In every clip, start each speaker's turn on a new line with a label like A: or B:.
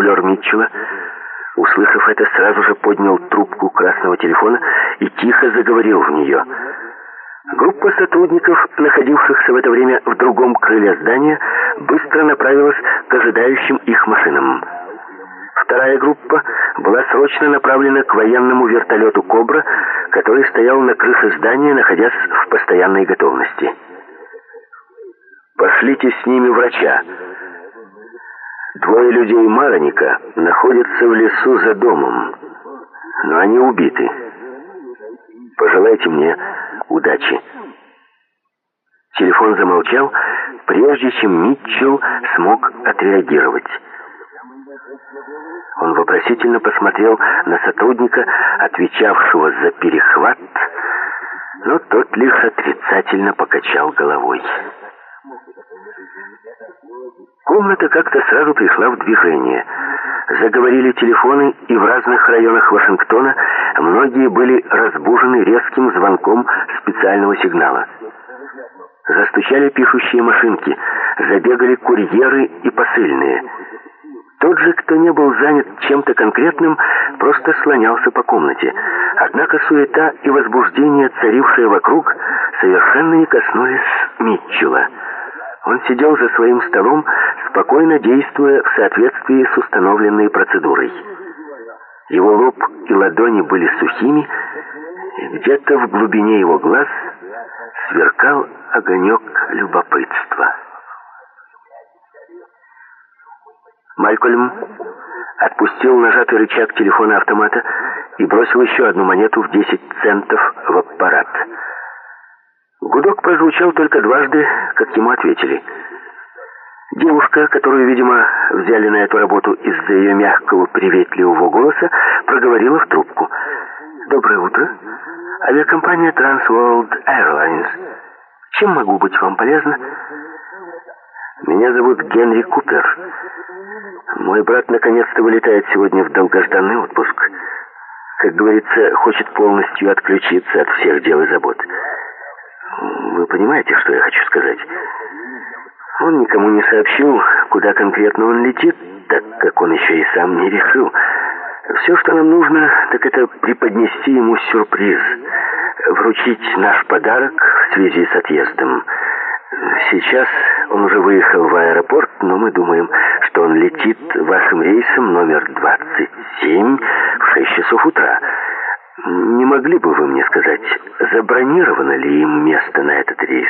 A: Флёр Митчелла, услышав это, сразу же поднял трубку красного телефона и тихо заговорил в нее. Группа сотрудников, находившихся в это время в другом крыле здания, быстро направилась к ожидающим их машинам. Вторая группа была срочно направлена к военному вертолету «Кобра», который стоял на крыше здания, находясь в постоянной готовности. «Пошлите с ними врача. 2 людей Мароника находятся в лесу за домом, но они убиты. Пожелайте мне удачи». Телефон замолчал, прежде чем Митчелл смог отреагировать. Он вопросительно посмотрел на сотрудника, отвечавшего за перехват, но тот лишь отрицательно покачал головой. Комната как-то сразу пришла в движение. Заговорили телефоны, и в разных районах Вашингтона многие были разбужены резким звонком специального сигнала. Застучали пишущие машинки, забегали курьеры и посыльные. Тот же, кто не был занят чем-то конкретным, просто слонялся по комнате. Однако суета и возбуждение, царившие вокруг, совершенно не коснулись Митчелла. Он сидел за своим столом, спокойно действуя в соответствии с установленной процедурой. Его лоб и ладони были сухими, и где-то в глубине его глаз сверкал огонек любопытства. Малькольм отпустил нажатый рычаг телефона-автомата и бросил еще одну монету в 10 центов в аппарат. Гудок прозвучал только дважды, как ему ответили. Девушка, которую, видимо, взяли на эту работу из-за ее мягкого, приветливого голоса, проговорила в трубку. «Доброе утро. Авиакомпания Transworld Airlines. Чем могу быть вам полезна?» «Меня зовут Генри Купер. Мой брат наконец-то вылетает сегодня в долгожданный отпуск. Как говорится, хочет полностью отключиться от всех дел и забот. Вы понимаете, что я хочу сказать? Он никому не сообщил, куда конкретно он летит, так как он еще и сам не решил. Все, что нам нужно, так это преподнести ему сюрприз, вручить наш подарок в связи с отъездом. Сейчас он уже выехал в аэропорт, но мы думаем, что он летит вашим рейсом номер 27 в 6 часов утра. Не могли бы вы мне сказать, забронировано ли им место на этот рейс?»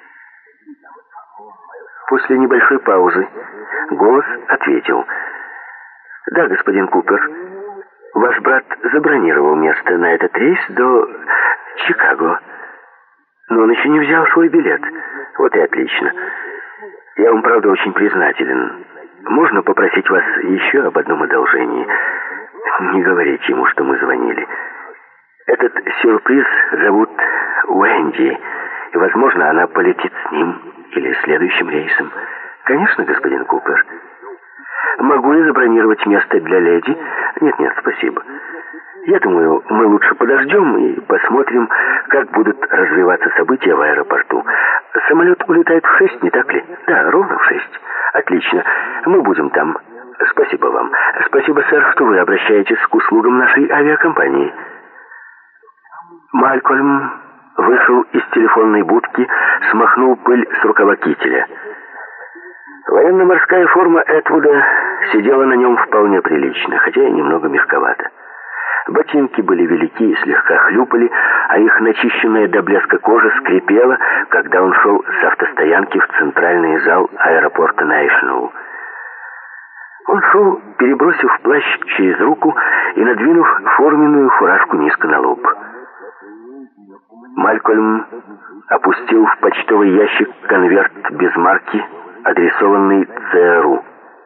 A: После небольшой паузы голос ответил: «Да, господин Купер, ваш брат забронировал место на этот рейс до Чикаго, но он еще не взял свой билет. Вот и отлично. Я вам, правда, очень признателен. Можно попросить вас еще об одном одолжении? Не говорите ему, что мы звонили. Этот сюрприз зовут Уэнди, и, возможно, она полетит с ним или следующим рейсом». «Конечно, господин Купер». «Могу я забронировать место для леди?» «Нет, спасибо. Я думаю, мы лучше подождем и посмотрим, как будут развиваться события в аэропорту. Самолет улетает в 6, не так ли?» «Да, ровно в 6. Отлично. Мы будем там. Спасибо вам. Спасибо, сэр, что вы обращаетесь к услугам нашей авиакомпании». Малькольм вышел из телефонной будки, смахнул пыль с рукава кителя. Военно-морская форма Этвуда сидела на нем вполне прилично, хотя и немного мешковато. Ботинки были велики и слегка хлюпали, а их начищенная до блеска кожа скрипела, когда он шел с автостоянки в центральный зал аэропорта Нэшнл. Он шел, перебросив плащ через руку и надвинув форменную фуражку низко на лоб. Малькольм опустил в почтовый ящик конверт без марки, адресованный ЦРУ.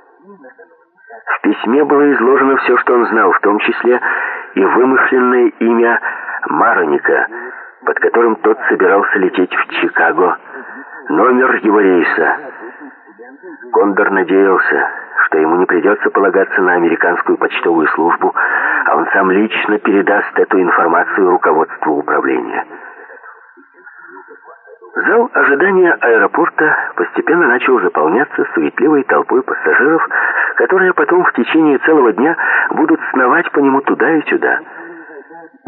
A: В письме было изложено все, что он знал, в том числе и вымышленное имя Мароника, под которым тот собирался лететь в Чикаго, номер его рейса. Кондор надеялся, что ему не придется полагаться на американскую почтовую службу, а он сам лично передаст эту информацию руководству управления. Зал ожидания аэропорта постепенно начал заполняться суетливой толпой пассажиров, которые потом в течение целого дня будут сновать по нему туда и сюда.